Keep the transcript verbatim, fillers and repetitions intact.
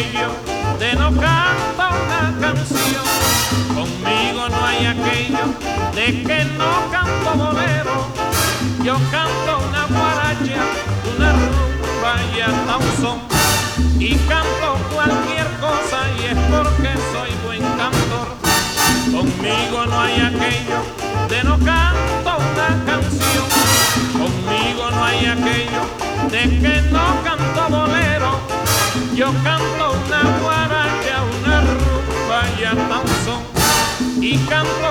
aquello de no canto una canción. Conmigo no hay aquello de que no canto bolero. Yo canto una guaracha, una rumba y hasta un son. Y canto cualquier cosa y es porque soy buen cantor. Conmigo no hay aquello de no canto una canción. Conmigo no hay aquello de que no canto bolero. Yo canto una guaracha, una rumba y hasta un son. Y canto